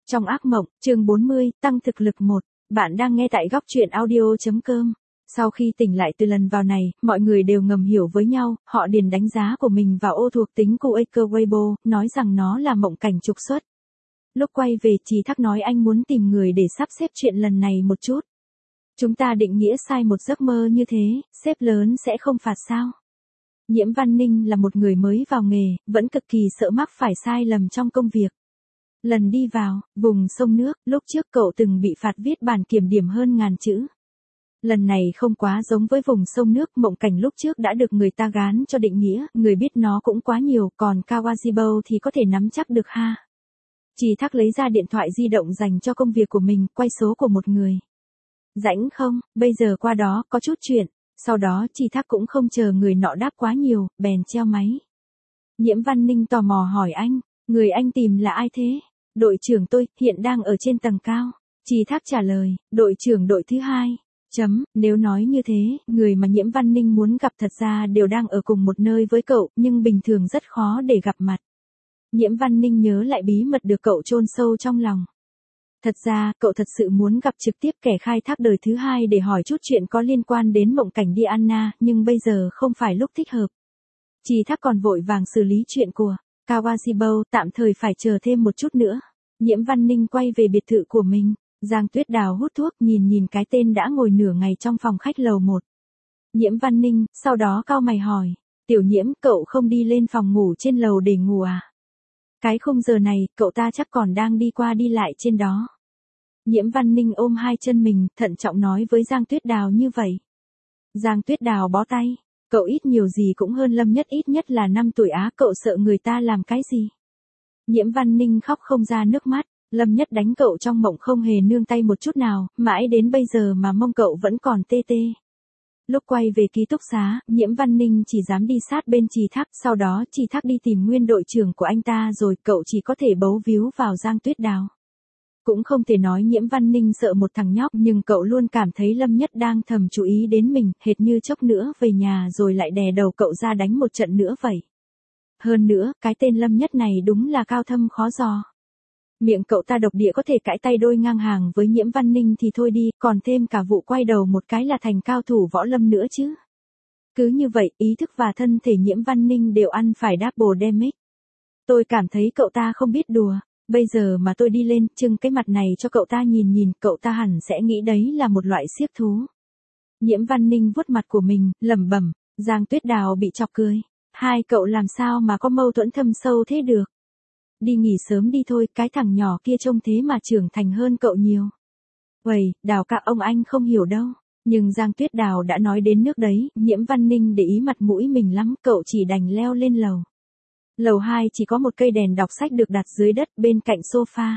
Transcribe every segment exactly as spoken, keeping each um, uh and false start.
Trong ác mộng, chương bốn mươi, tăng thực lực một. Bạn đang nghe tại góc truyện audio chấm com. Sau khi tỉnh lại từ lần vào này, mọi người đều ngầm hiểu với nhau, họ điền đánh giá của mình vào ô thuộc tính của Aker Weibo, nói rằng nó là mộng cảnh trục xuất. Lúc quay về, Trì Thác nói anh muốn tìm người để sắp xếp chuyện lần này một chút. Chúng ta định nghĩa sai một giấc mơ như thế, sếp lớn sẽ không phạt sao? Nhiễm Văn Ninh là một người mới vào nghề, vẫn cực kỳ sợ mắc phải sai lầm trong công việc. Lần đi vào, vùng sông nước, lúc trước cậu từng bị phạt viết bản kiểm điểm hơn ngàn chữ. Lần này không quá giống với vùng sông nước, mộng cảnh lúc trước đã được người ta gán cho định nghĩa, người biết nó cũng quá nhiều, còn Kawajibo thì có thể nắm chắc được ha. Trì Thác lấy ra điện thoại di động dành cho công việc của mình, quay số của một người. Rảnh không, bây giờ qua đó, có chút chuyện. Sau đó Trì Thác cũng không chờ người nọ đáp quá nhiều, bèn treo máy. Nhiễm Văn Ninh tò mò hỏi anh, người anh tìm là ai thế? Đội trưởng tôi, hiện đang ở trên tầng cao. Trì Thác trả lời, đội trưởng đội thứ hai. Chấm, nếu nói như thế, người mà Nhiễm Văn Ninh muốn gặp thật ra đều đang ở cùng một nơi với cậu, nhưng bình thường rất khó để gặp mặt. Nhiễm Văn Ninh nhớ lại bí mật được cậu chôn sâu trong lòng. Thật ra, cậu thật sự muốn gặp trực tiếp kẻ khai thác đời thứ hai để hỏi chút chuyện có liên quan đến mộng cảnh Diana, nhưng bây giờ không phải lúc thích hợp. Trì Thác còn vội vàng xử lý chuyện của Kawajibo, tạm thời phải chờ thêm một chút nữa. Nhiễm Văn Ninh quay về biệt thự của mình. Giang Tuyết Đào hút thuốc, nhìn nhìn cái tên đã ngồi nửa ngày trong phòng khách lầu một. Nhiễm Văn Ninh, sau đó cau mày hỏi, Tiểu Nhiễm, cậu không đi lên phòng ngủ trên lầu để ngủ à? Cái khung giờ này, cậu ta chắc còn đang đi qua đi lại trên đó. Nhiễm Văn Ninh ôm hai chân mình, thận trọng nói với Giang Tuyết Đào như vậy. Giang Tuyết Đào bó tay, cậu ít nhiều gì cũng hơn Lâm Nhất, ít nhất là năm tuổi á, cậu sợ người ta làm cái gì? Nhiễm Văn Ninh khóc không ra nước mắt, Lâm Nhất đánh cậu trong mộng không hề nương tay một chút nào, mãi đến bây giờ mà mông cậu vẫn còn tê tê. Lúc quay về ký túc xá, Nhiễm Văn Ninh chỉ dám đi sát bên Trì Thác, sau đó Trì Thác đi tìm nguyên đội trưởng của anh ta rồi, cậu chỉ có thể bấu víu vào Giang Tuyết Đào. Cũng không thể nói Nhiễm Văn Ninh sợ một thằng nhóc, nhưng cậu luôn cảm thấy Lâm Nhất đang thầm chú ý đến mình, hệt như chốc nữa về nhà rồi lại đè đầu cậu ra đánh một trận nữa vậy. Hơn nữa, cái tên Lâm Nhất này đúng là cao thâm khó dò. Miệng cậu ta độc địa có thể cãi tay đôi ngang hàng với Nhiễm Văn Ninh thì thôi đi, còn thêm cả vụ quay đầu một cái là thành cao thủ võ lâm nữa chứ. Cứ như vậy, ý thức và thân thể Nhiễm Văn Ninh đều ăn phải double damage. Tôi cảm thấy cậu ta không biết đùa, bây giờ mà tôi đi lên, trưng cái mặt này cho cậu ta nhìn nhìn, cậu ta hẳn sẽ nghĩ đấy là một loại xiếc thú. Nhiễm Văn Ninh vuốt mặt của mình, lẩm bẩm, Giang Tuyết Đào bị chọc cười. Hai cậu làm sao mà có mâu thuẫn thâm sâu thế được? Đi nghỉ sớm đi thôi, cái thằng nhỏ kia trông thế mà trưởng thành hơn cậu nhiều. Uầy, Đào ca, ông anh không hiểu đâu. Nhưng Giang Tuyết Đào đã nói đến nước đấy, Nhiễm Văn Ninh để ý mặt mũi mình lắm, cậu chỉ đành leo lên lầu. Lầu hai chỉ có một cây đèn đọc sách được đặt dưới đất bên cạnh sofa.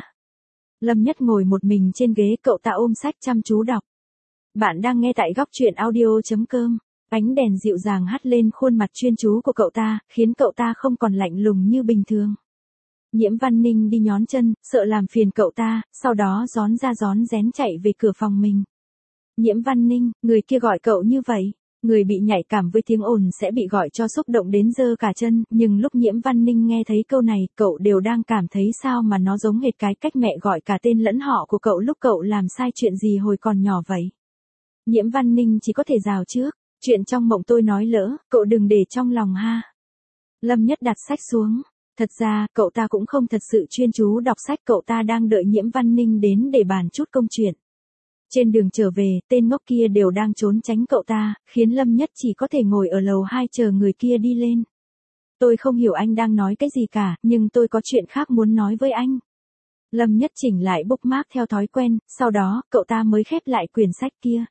Lâm Nhất ngồi một mình trên ghế, cậu ta ôm sách chăm chú đọc. Bạn đang nghe tại góc truyện audio chấm com. Ánh đèn dịu dàng hắt lên khuôn mặt chuyên chú của cậu ta, khiến cậu ta không còn lạnh lùng như bình thường. Nhiễm Văn Ninh đi nhón chân, sợ làm phiền cậu ta, sau đó rón ra rón rén chạy về cửa phòng mình. Nhiễm Văn Ninh, người kia gọi cậu như vậy. Người bị nhạy cảm với tiếng ồn sẽ bị gọi cho xúc động đến giơ cả chân, nhưng lúc Nhiễm Văn Ninh nghe thấy câu này, cậu đều đang cảm thấy sao mà nó giống hệt cái cách mẹ gọi cả tên lẫn họ của cậu lúc cậu làm sai chuyện gì hồi còn nhỏ vậy. Nhiễm Văn Ninh chỉ có thể rào trước, chuyện trong mộng tôi nói lỡ, cậu đừng để trong lòng ha. Lâm Nhất đặt sách xuống. Thật ra, cậu ta cũng không thật sự chuyên chú đọc sách, cậu ta đang đợi Nhiễm Văn Ninh đến để bàn chút công chuyện. Trên đường trở về, tên ngốc kia đều đang trốn tránh cậu ta, khiến Lâm Nhất chỉ có thể ngồi ở lầu hai chờ người kia đi lên. Tôi không hiểu anh đang nói cái gì cả, nhưng tôi có chuyện khác muốn nói với anh. Lâm Nhất chỉnh lại bookmark theo thói quen, sau đó, cậu ta mới khép lại quyển sách kia.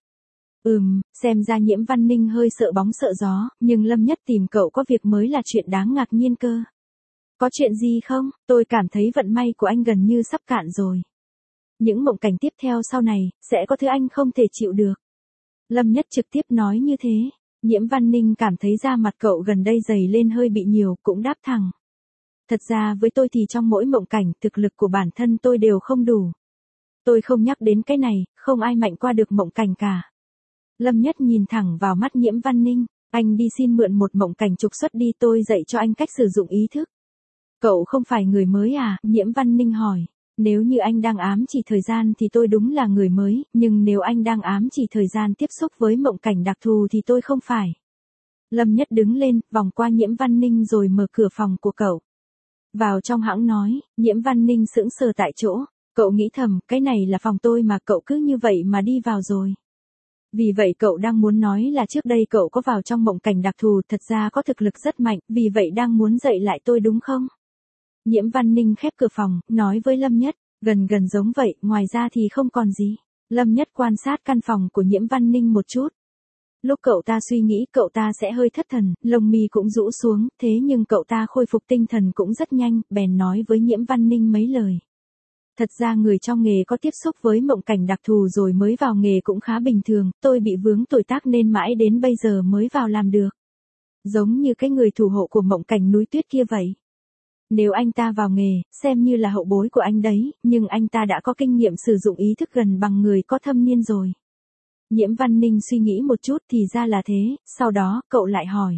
Ừm, xem ra Nhiễm Văn Ninh hơi sợ bóng sợ gió, nhưng Lâm Nhất tìm cậu có việc mới là chuyện đáng ngạc nhiên cơ. Có chuyện gì không? Tôi cảm thấy vận may của anh gần như sắp cạn rồi. Những mộng cảnh tiếp theo sau này, sẽ có thứ anh không thể chịu được. Lâm Nhất trực tiếp nói như thế. Nhiễm Văn Ninh cảm thấy da mặt cậu gần đây dày lên hơi bị nhiều, cũng đáp thẳng. Thật ra với tôi thì trong mỗi mộng cảnh, thực lực của bản thân tôi đều không đủ. Tôi không nhắc đến cái này, không ai mạnh qua được mộng cảnh cả. Lâm Nhất nhìn thẳng vào mắt Nhiễm Văn Ninh. Anh đi xin mượn một mộng cảnh trục xuất đi, tôi dạy cho anh cách sử dụng ý thức. Cậu không phải người mới à? Nhiễm Văn Ninh hỏi. Nếu như anh đang ám chỉ thời gian thì tôi đúng là người mới, nhưng nếu anh đang ám chỉ thời gian tiếp xúc với mộng cảnh đặc thù thì tôi không phải. Lâm Nhất đứng lên, vòng qua Nhiễm Văn Ninh rồi mở cửa phòng của cậu. Vào trong hãng nói, Nhiễm Văn Ninh sững sờ tại chỗ, cậu nghĩ thầm, cái này là phòng tôi mà cậu cứ như vậy mà đi vào rồi. Vì vậy cậu đang muốn nói là trước đây cậu có vào trong mộng cảnh đặc thù, thật ra có thực lực rất mạnh, vì vậy đang muốn dạy lại tôi đúng không? Nhiễm Văn Ninh khép cửa phòng, nói với Lâm Nhất, gần gần giống vậy, ngoài ra thì không còn gì. Lâm Nhất quan sát căn phòng của Nhiễm Văn Ninh một chút. Lúc cậu ta suy nghĩ cậu ta sẽ hơi thất thần, lông mi cũng rũ xuống, thế nhưng cậu ta khôi phục tinh thần cũng rất nhanh, bèn nói với Nhiễm Văn Ninh mấy lời. Thật ra người trong nghề có tiếp xúc với mộng cảnh đặc thù rồi mới vào nghề cũng khá bình thường, tôi bị vướng tuổi tác nên mãi đến bây giờ mới vào làm được. Giống như cái người thủ hộ của mộng cảnh núi tuyết kia vậy. Nếu anh ta vào nghề, xem như là hậu bối của anh đấy, nhưng anh ta đã có kinh nghiệm sử dụng ý thức gần bằng người có thâm niên rồi. Nhiễm Văn Ninh suy nghĩ một chút thì ra là thế, sau đó, cậu lại hỏi.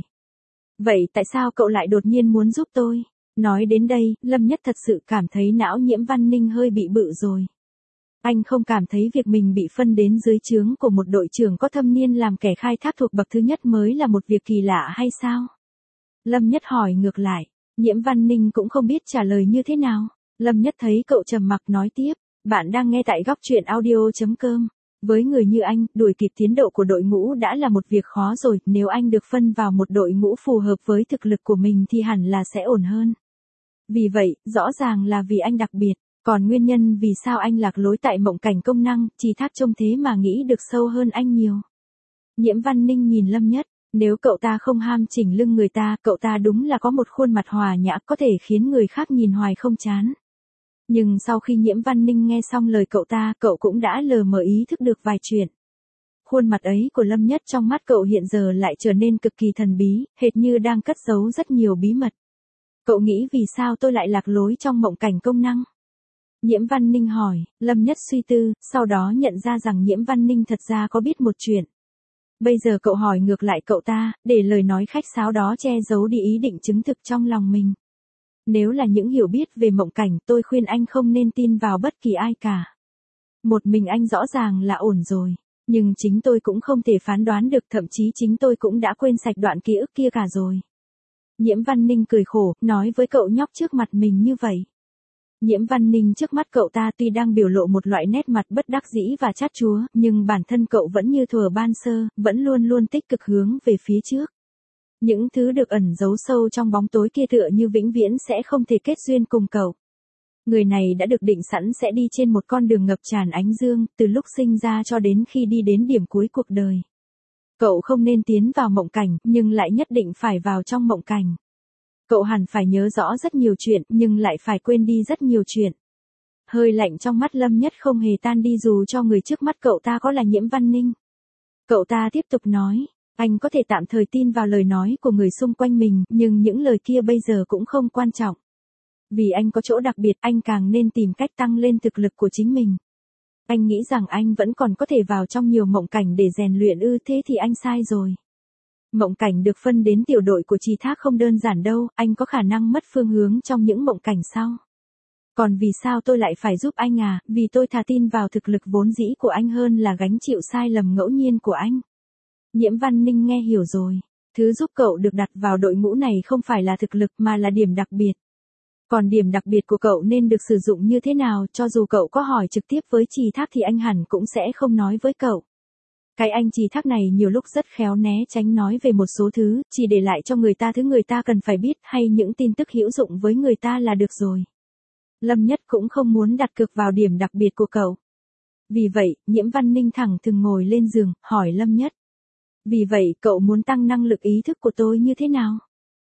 Vậy tại sao cậu lại đột nhiên muốn giúp tôi? Nói đến đây, Lâm Nhất thật sự cảm thấy não Nhiễm Văn Ninh hơi bị bự rồi. Anh không cảm thấy việc mình bị phân đến dưới trướng của một đội trưởng có thâm niên làm kẻ khai thác thuộc bậc thứ nhất mới là một việc kỳ lạ hay sao? Lâm Nhất hỏi ngược lại, Nhiễm Văn Ninh cũng không biết trả lời như thế nào. Lâm Nhất thấy cậu trầm mặc nói tiếp, bạn đang nghe tại góc truyện audio chấm com. Với người như anh, đuổi kịp tiến độ của đội ngũ đã là một việc khó rồi, nếu anh được phân vào một đội ngũ phù hợp với thực lực của mình thì hẳn là sẽ ổn hơn. Vì vậy, rõ ràng là vì anh đặc biệt, còn nguyên nhân vì sao anh lạc lối tại mộng cảnh công năng, chỉ thác trông thế mà nghĩ được sâu hơn anh nhiều. Nhiễm Văn Ninh nhìn Lâm Nhất, nếu cậu ta không ham chỉnh lưng người ta, cậu ta đúng là có một khuôn mặt hòa nhã có thể khiến người khác nhìn hoài không chán. Nhưng sau khi Nhiễm Văn Ninh nghe xong lời cậu ta, cậu cũng đã lờ mờ ý thức được vài chuyện. Khuôn mặt ấy của Lâm Nhất trong mắt cậu hiện giờ lại trở nên cực kỳ thần bí, hệt như đang cất giấu rất nhiều bí mật. Cậu nghĩ vì sao tôi lại lạc lối trong mộng cảnh công năng? Nhiễm Văn Ninh hỏi, Lâm Nhất suy tư, sau đó nhận ra rằng Nhiễm Văn Ninh thật ra có biết một chuyện. Bây giờ cậu hỏi ngược lại cậu ta, để lời nói khách sáo đó che giấu đi ý định chứng thực trong lòng mình. Nếu là những hiểu biết về mộng cảnh, tôi khuyên anh không nên tin vào bất kỳ ai cả. Một mình anh rõ ràng là ổn rồi, nhưng chính tôi cũng không thể phán đoán được, thậm chí chính tôi cũng đã quên sạch đoạn ký ức kia cả rồi. Nhiễm Văn Ninh cười khổ, nói với cậu nhóc trước mặt mình như vậy. Nhiễm Văn Ninh trước mắt cậu ta tuy đang biểu lộ một loại nét mặt bất đắc dĩ và chát chúa, nhưng bản thân cậu vẫn như thuở ban sơ, vẫn luôn luôn tích cực hướng về phía trước. Những thứ được ẩn giấu sâu trong bóng tối kia tựa như vĩnh viễn sẽ không thể kết duyên cùng cậu. Người này đã được định sẵn sẽ đi trên một con đường ngập tràn ánh dương, từ lúc sinh ra cho đến khi đi đến điểm cuối cuộc đời. Cậu không nên tiến vào mộng cảnh, nhưng lại nhất định phải vào trong mộng cảnh. Cậu hẳn phải nhớ rõ rất nhiều chuyện, nhưng lại phải quên đi rất nhiều chuyện. Hơi lạnh trong mắt Lâm Nhất không hề tan đi dù cho người trước mắt cậu ta có là Nhiễm Văn Ninh. Cậu ta tiếp tục nói, anh có thể tạm thời tin vào lời nói của người xung quanh mình, nhưng những lời kia bây giờ cũng không quan trọng. Vì anh có chỗ đặc biệt, anh càng nên tìm cách tăng lên thực lực của chính mình. Anh nghĩ rằng anh vẫn còn có thể vào trong nhiều mộng cảnh để rèn luyện ư, thế thì anh sai rồi. Mộng cảnh được phân đến tiểu đội của Trì Thác không đơn giản đâu, anh có khả năng mất phương hướng trong những mộng cảnh sau. Còn vì sao tôi lại phải giúp anh à, vì tôi thà tin vào thực lực vốn dĩ của anh hơn là gánh chịu sai lầm ngẫu nhiên của anh. Nhiễm Văn Ninh nghe hiểu rồi, thứ giúp cậu được đặt vào đội ngũ này không phải là thực lực mà là điểm đặc biệt. Còn điểm đặc biệt của cậu nên được sử dụng như thế nào, cho dù cậu có hỏi trực tiếp với Trì Thác thì anh hẳn cũng sẽ không nói với cậu. Cái anh Trì Thác này nhiều lúc rất khéo né tránh nói về một số thứ, chỉ để lại cho người ta thứ người ta cần phải biết hay những tin tức hữu dụng với người ta là được rồi. Lâm Nhất cũng không muốn đặt cược vào điểm đặc biệt của cậu. Vì vậy, Nhiễm Văn Ninh thẳng thừng ngồi lên giường, hỏi Lâm Nhất. Vì vậy, cậu muốn tăng năng lực ý thức của tôi như thế nào?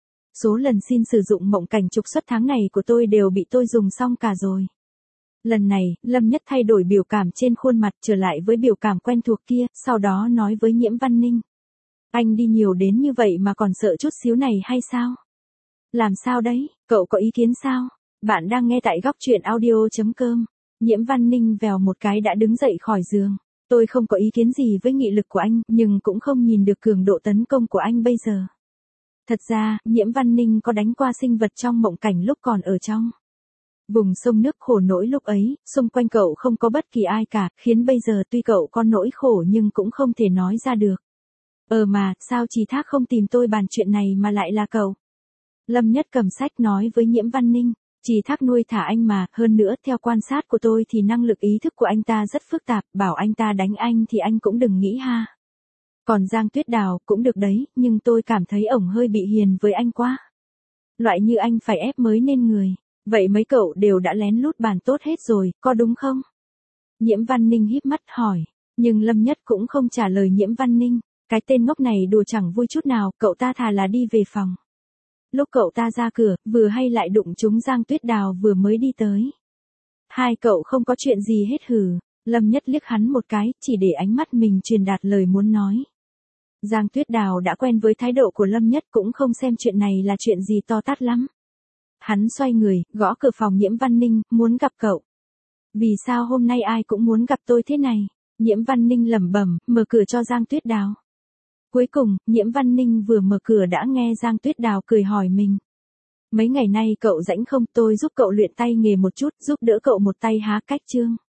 Số lần xin sử dụng mộng cảnh trục xuất tháng này của tôi đều bị tôi dùng xong cả rồi. Lần này, Lâm Nhất thay đổi biểu cảm trên khuôn mặt trở lại với biểu cảm quen thuộc kia, sau đó nói với Nhiễm Văn Ninh. Anh đi nhiều đến như vậy mà còn sợ chút xíu này hay sao? Làm sao đấy, cậu có ý kiến sao? Bạn đang nghe tại góc truyện audio chấm com. Nhiễm Văn Ninh vèo một cái đã đứng dậy khỏi giường. Tôi không có ý kiến gì với nghị lực của anh, nhưng cũng không nhìn được cường độ tấn công của anh bây giờ. Thật ra, Nhiễm Văn Ninh có đánh qua sinh vật trong mộng cảnh lúc còn ở trong. Vùng sông nước khổ nỗi lúc ấy, xung quanh cậu không có bất kỳ ai cả, khiến bây giờ tuy cậu có nỗi khổ nhưng cũng không thể nói ra được. Ờ mà, sao Trì Thác không tìm tôi bàn chuyện này mà lại là cậu? Lâm Nhất cầm sách nói với Nhiễm Văn Ninh. Trì Thác nuôi thả anh mà, hơn nữa theo quan sát của tôi thì năng lực ý thức của anh ta rất phức tạp, bảo anh ta đánh anh thì anh cũng đừng nghĩ ha. Còn Giang Tuyết Đào cũng được đấy, nhưng tôi cảm thấy ổng hơi bị hiền với anh quá. Loại như anh phải ép mới nên người. Vậy mấy cậu đều đã lén lút bàn tốt hết rồi, có đúng không? Nhiễm Văn Ninh híp mắt hỏi, nhưng Lâm Nhất cũng không trả lời Nhiễm Văn Ninh. Cái tên ngốc này đùa chẳng vui chút nào, cậu ta thà là đi về phòng. Lúc cậu ta ra cửa, vừa hay lại đụng trúng Giang Tuyết Đào vừa mới đi tới. Hai cậu không có chuyện gì hết hử? Lâm Nhất liếc hắn một cái, chỉ để ánh mắt mình truyền đạt lời muốn nói. Giang Tuyết Đào đã quen với thái độ của Lâm Nhất cũng không xem chuyện này là chuyện gì to tát lắm. Hắn xoay người, gõ cửa phòng Nhiễm Văn Ninh, muốn gặp cậu. Vì sao hôm nay ai cũng muốn gặp tôi thế này? Nhiễm Văn Ninh lẩm bẩm, mở cửa cho Giang Tuyết Đào. Cuối cùng, Nhiễm Văn Ninh vừa mở cửa đã nghe Giang Tuyết Đào cười hỏi mình. Mấy ngày nay cậu rảnh không, tôi giúp cậu luyện tay nghề một chút, giúp đỡ cậu một tay há cách chương.